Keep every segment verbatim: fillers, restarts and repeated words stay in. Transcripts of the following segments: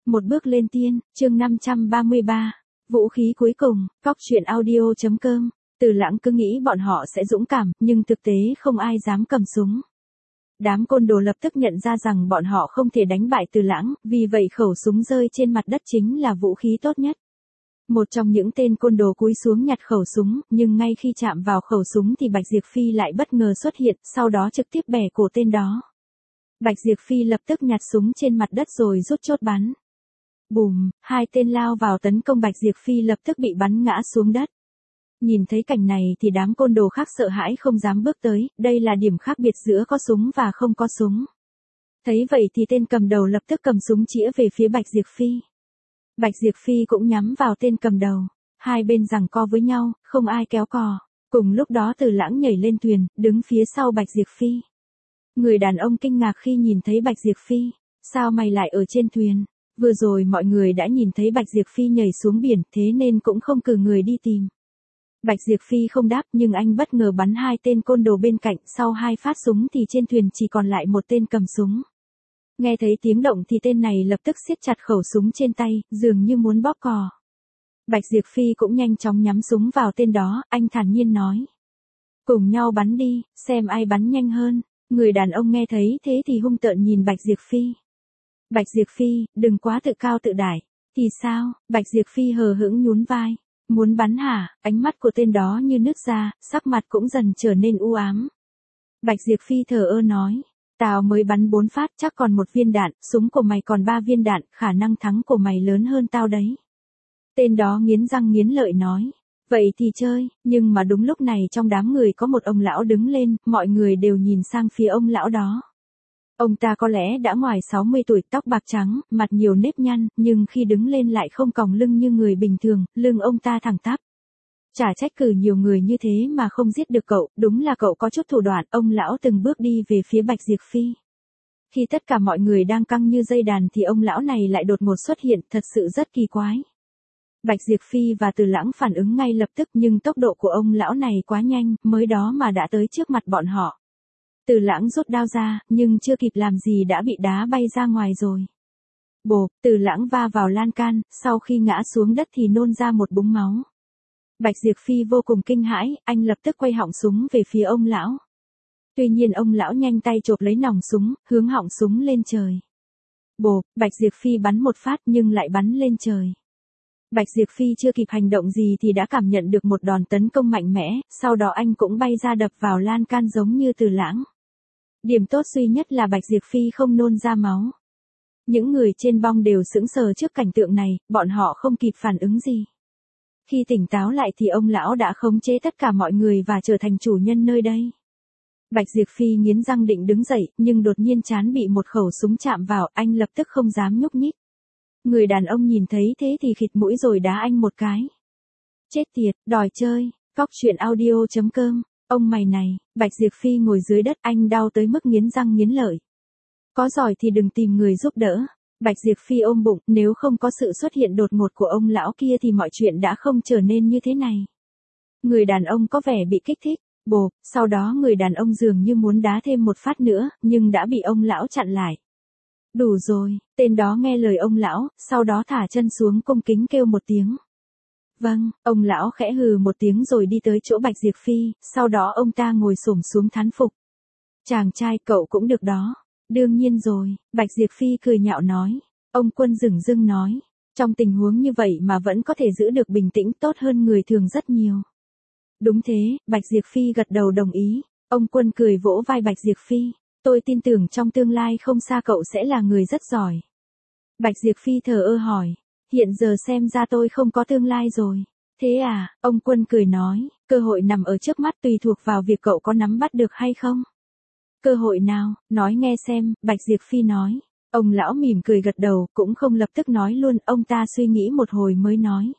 Một bước lên tiên, chương năm trăm ba mươi ba. Vũ khí cuối cùng, cóc truyện audio chấm com. Từ Lãng cứ nghĩ bọn họ sẽ dũng cảm, nhưng thực tế không ai dám cầm súng. Đám côn đồ lập tức nhận ra rằng bọn họ không thể đánh bại Từ Lãng, vì vậy khẩu súng rơi trên mặt đất chính là vũ khí tốt nhất. Một trong những tên côn đồ cúi xuống nhặt khẩu súng, nhưng ngay khi chạm vào khẩu súng thì Bạch Diệp Phi lại bất ngờ xuất hiện, sau đó trực tiếp bẻ cổ tên đó. Bạch Diệp Phi lập tức nhặt súng trên mặt đất rồi rút chốt bắn. Bùm, hai tên lao vào tấn công Bạch Diệp Phi lập tức bị bắn ngã xuống đất. Nhìn thấy cảnh này thì đám côn đồ khác sợ hãi không dám bước tới, đây là điểm khác biệt giữa có súng và không có súng. Thấy vậy thì tên cầm đầu lập tức cầm súng chĩa về phía Bạch Diệp Phi. Bạch Diệp Phi cũng nhắm vào tên cầm đầu. Hai bên giằng co với nhau, không ai kéo cò. Cùng lúc đó Từ Lãng nhảy lên thuyền, đứng phía sau Bạch Diệp Phi. Người đàn ông kinh ngạc khi nhìn thấy Bạch Diệp Phi. Sao mày lại ở trên thuyền? Vừa rồi mọi người đã nhìn thấy Bạch Diệp Phi nhảy xuống biển, thế nên cũng không cử người đi tìm. Bạch Diệp Phi không đáp, nhưng anh bất ngờ bắn hai tên côn đồ bên cạnh, sau hai phát súng thì trên thuyền chỉ còn lại một tên cầm súng. Nghe thấy tiếng động thì tên này lập tức siết chặt khẩu súng trên tay, dường như muốn bóp cò. Bạch Diệp Phi cũng nhanh chóng nhắm súng vào tên đó, anh thản nhiên nói. Cùng nhau bắn đi, xem ai bắn nhanh hơn. Người đàn ông nghe thấy thế thì hung tợn nhìn Bạch Diệp Phi. Bạch Diệp Phi, đừng quá tự cao tự đại. Thì sao? Bạch Diệp Phi hờ hững nhún vai. Muốn bắn hả? Ánh mắt của tên đó như nước ra, sắc mặt cũng dần trở nên u ám. Bạch Diệp Phi thờ ơ nói. Tao mới bắn bốn phát, chắc còn một viên đạn, súng của mày còn ba viên đạn, khả năng thắng của mày lớn hơn tao đấy. Tên đó nghiến răng nghiến lợi nói. Vậy thì chơi, nhưng mà đúng lúc này trong đám người có một ông lão đứng lên, mọi người đều nhìn sang phía ông lão đó. Ông ta có lẽ đã ngoài sáu mươi tuổi, tóc bạc trắng, mặt nhiều nếp nhăn, nhưng khi đứng lên lại không còng lưng như người bình thường, lưng ông ta thẳng tắp. Chả trách cử nhiều người như thế mà không giết được cậu, đúng là cậu có chút thủ đoạn. Ông lão từng bước đi về phía Bạch Diệp Phi. Khi tất cả mọi người đang căng như dây đàn thì ông lão này lại đột ngột xuất hiện, thật sự rất kỳ quái. Bạch Diệp Phi và Từ Lãng phản ứng ngay lập tức, nhưng tốc độ của ông lão này quá nhanh, mới đó mà đã tới trước mặt bọn họ. Từ Lãng rút đao ra, nhưng chưa kịp làm gì đã bị đá bay ra ngoài rồi. Bộp, Từ Lãng va vào lan can, sau khi ngã xuống đất thì nôn ra một búng máu. Bạch Diệp Phi vô cùng kinh hãi, anh lập tức quay họng súng về phía ông lão. Tuy nhiên ông lão nhanh tay chộp lấy nòng súng, hướng họng súng lên trời. Bộp, Bạch Diệp Phi bắn một phát nhưng lại bắn lên trời. Bạch Diệp Phi chưa kịp hành động gì thì đã cảm nhận được một đòn tấn công mạnh mẽ, sau đó anh cũng bay ra đập vào lan can giống như Từ Lãng. Điểm tốt duy nhất là Bạch Diệp Phi không nôn ra máu. Những người trên bong đều sững sờ trước cảnh tượng này, bọn họ không kịp phản ứng gì. Khi tỉnh táo lại thì ông lão đã khống chế tất cả mọi người và trở thành chủ nhân nơi đây. Bạch Diệp Phi nghiến răng định đứng dậy, nhưng đột nhiên trán bị một khẩu súng chạm vào, anh lập tức không dám nhúc nhích. Người đàn ông nhìn thấy thế thì khịt mũi rồi đá anh một cái. Chết tiệt, đòi chơi, cóc truyện audio chấm com. Ông mày này, Bạch Diệp Phi ngồi dưới đất, anh đau tới mức nghiến răng nghiến lợi. Có giỏi thì đừng tìm người giúp đỡ. Bạch Diệp Phi ôm bụng, nếu không có sự xuất hiện đột ngột của ông lão kia thì mọi chuyện đã không trở nên như thế này. Người đàn ông có vẻ bị kích thích, bộp, sau đó người đàn ông dường như muốn đá thêm một phát nữa, nhưng đã bị ông lão chặn lại. Đủ rồi, tên đó nghe lời ông lão, sau đó thả chân xuống cung kính kêu một tiếng. Vâng, ông lão khẽ hừ một tiếng rồi đi tới chỗ Bạch Diệp Phi, sau đó ông ta ngồi xổm xuống thán phục. Chàng trai cậu cũng được đó. Đương nhiên rồi, Bạch Diệp Phi cười nhạo nói. Ông Quân dửng dưng nói. Trong tình huống như vậy mà vẫn có thể giữ được bình tĩnh tốt hơn người thường rất nhiều. Đúng thế, Bạch Diệp Phi gật đầu đồng ý. Ông Quân cười vỗ vai Bạch Diệp Phi. Tôi tin tưởng trong tương lai không xa cậu sẽ là người rất giỏi. Bạch Diệp Phi thờ ơ hỏi. Hiện giờ xem ra tôi không có tương lai rồi. Thế à, ông Quân cười nói. Cơ hội nằm ở trước mắt tùy thuộc vào việc cậu có nắm bắt được hay không. Cơ hội nào, nói nghe xem, Bạch Diệp Phi nói. Ông lão mỉm cười gật đầu, cũng không lập tức nói luôn, ông ta suy nghĩ một hồi mới nói.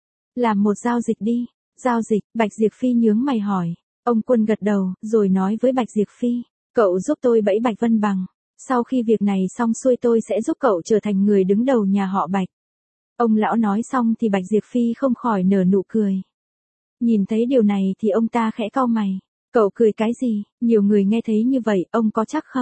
Làm một giao dịch đi. Giao dịch, Bạch Diệp Phi nhướng mày hỏi. Ông Quân gật đầu, rồi nói với Bạch Diệp Phi. Cậu giúp tôi bẫy Bạch Vân Bằng. Sau khi việc này xong xuôi tôi sẽ giúp cậu trở thành người đứng đầu nhà họ Bạch. Ông lão nói xong thì Bạch Diệp Phi không khỏi nở nụ cười. Nhìn thấy điều này thì ông ta khẽ cau mày. Cậu cười cái gì? Nhiều người nghe thấy như vậy, ông có chắc không?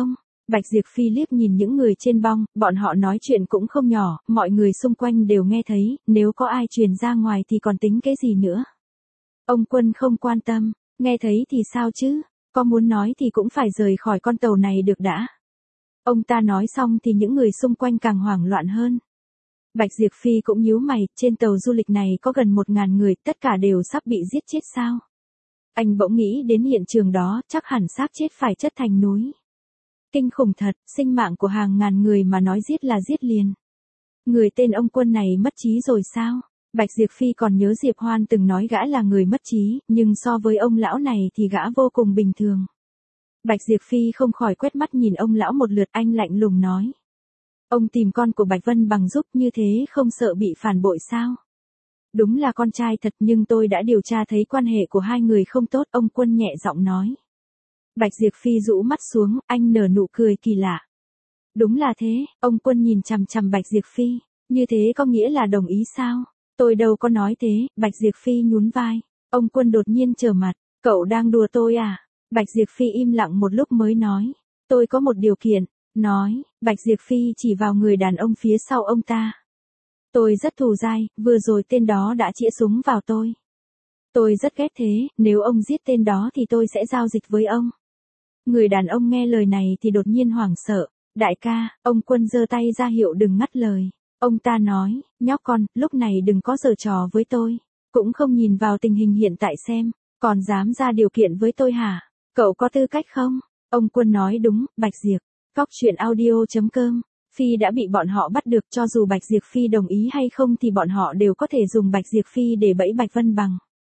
Bạch Diệp Phi liếc nhìn những người trên bong, bọn họ nói chuyện cũng không nhỏ, mọi người xung quanh đều nghe thấy, nếu có ai truyền ra ngoài thì còn tính cái gì nữa. Ông Quân không quan tâm, nghe thấy thì sao chứ, có muốn nói thì cũng phải rời khỏi con tàu này được đã. Ông ta nói xong thì những người xung quanh càng hoảng loạn hơn. Bạch Diệp Phi cũng nhíu mày, trên tàu du lịch này có gần một ngàn người, tất cả đều sắp bị giết chết sao? Anh bỗng nghĩ đến hiện trường đó, chắc hẳn xác chết phải chất thành núi. Kinh khủng thật, sinh mạng của hàng ngàn người mà nói giết là giết liền. Người tên ông Quân này mất trí rồi sao? Bạch Diệp Phi còn nhớ Diệp Hoan từng nói gã là người mất trí, nhưng so với ông lão này thì gã vô cùng bình thường. Bạch Diệp Phi không khỏi quét mắt nhìn ông lão một lượt, anh lạnh lùng nói. Ông tìm con của Bạch Vân Bằng giúp như thế không sợ bị phản bội sao? Đúng là con trai thật, nhưng tôi đã điều tra thấy quan hệ của hai người không tốt, ông Quân nhẹ giọng nói. Bạch Diệp Phi rũ mắt xuống, anh nở nụ cười kỳ lạ. Đúng là thế, ông Quân nhìn chằm chằm Bạch Diệp Phi, như thế có nghĩa là đồng ý sao? Tôi đâu có nói thế, Bạch Diệp Phi nhún vai. Ông Quân đột nhiên trở mặt, cậu đang đùa tôi à? Bạch Diệp Phi im lặng một lúc mới nói, tôi có một điều kiện, nói, Bạch Diệp Phi chỉ vào người đàn ông phía sau ông ta. Tôi rất thù dai, vừa rồi tên đó đã chĩa súng vào tôi. Tôi rất ghét thế, nếu ông giết tên đó thì tôi sẽ giao dịch với ông. Người đàn ông nghe lời này thì đột nhiên hoảng sợ, đại ca, ông Quân giơ tay ra hiệu đừng ngắt lời. Ông ta nói, nhóc con, lúc này đừng có giở trò với tôi, cũng không nhìn vào tình hình hiện tại xem, còn dám ra điều kiện với tôi hả? Cậu có tư cách không? Ông Quân nói đúng, Bạch Diệp. Cóc truyện audio chấm com. Phi đã bị bọn họ bắt được, cho dù Bạch Diệp Phi đồng ý hay không thì bọn họ đều có thể dùng Bạch Diệp Phi để bẫy Bạch Vân Bằng.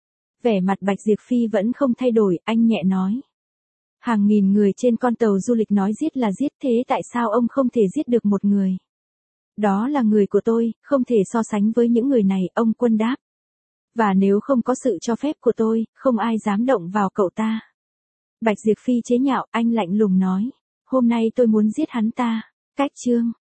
Vẻ mặt Bạch Diệp Phi vẫn không thay đổi, anh nhẹ nói. Hàng nghìn người trên con tàu du lịch nói giết là giết, thế tại sao ông không thể giết được một người? Đó là người của tôi, không thể so sánh với những người này, ông Quân đáp. Và nếu không có sự cho phép của tôi, không ai dám động vào cậu ta. Bạch Diệp Phi chế nhạo, anh lạnh lùng nói. Hôm nay tôi muốn giết hắn ta. Cách chương.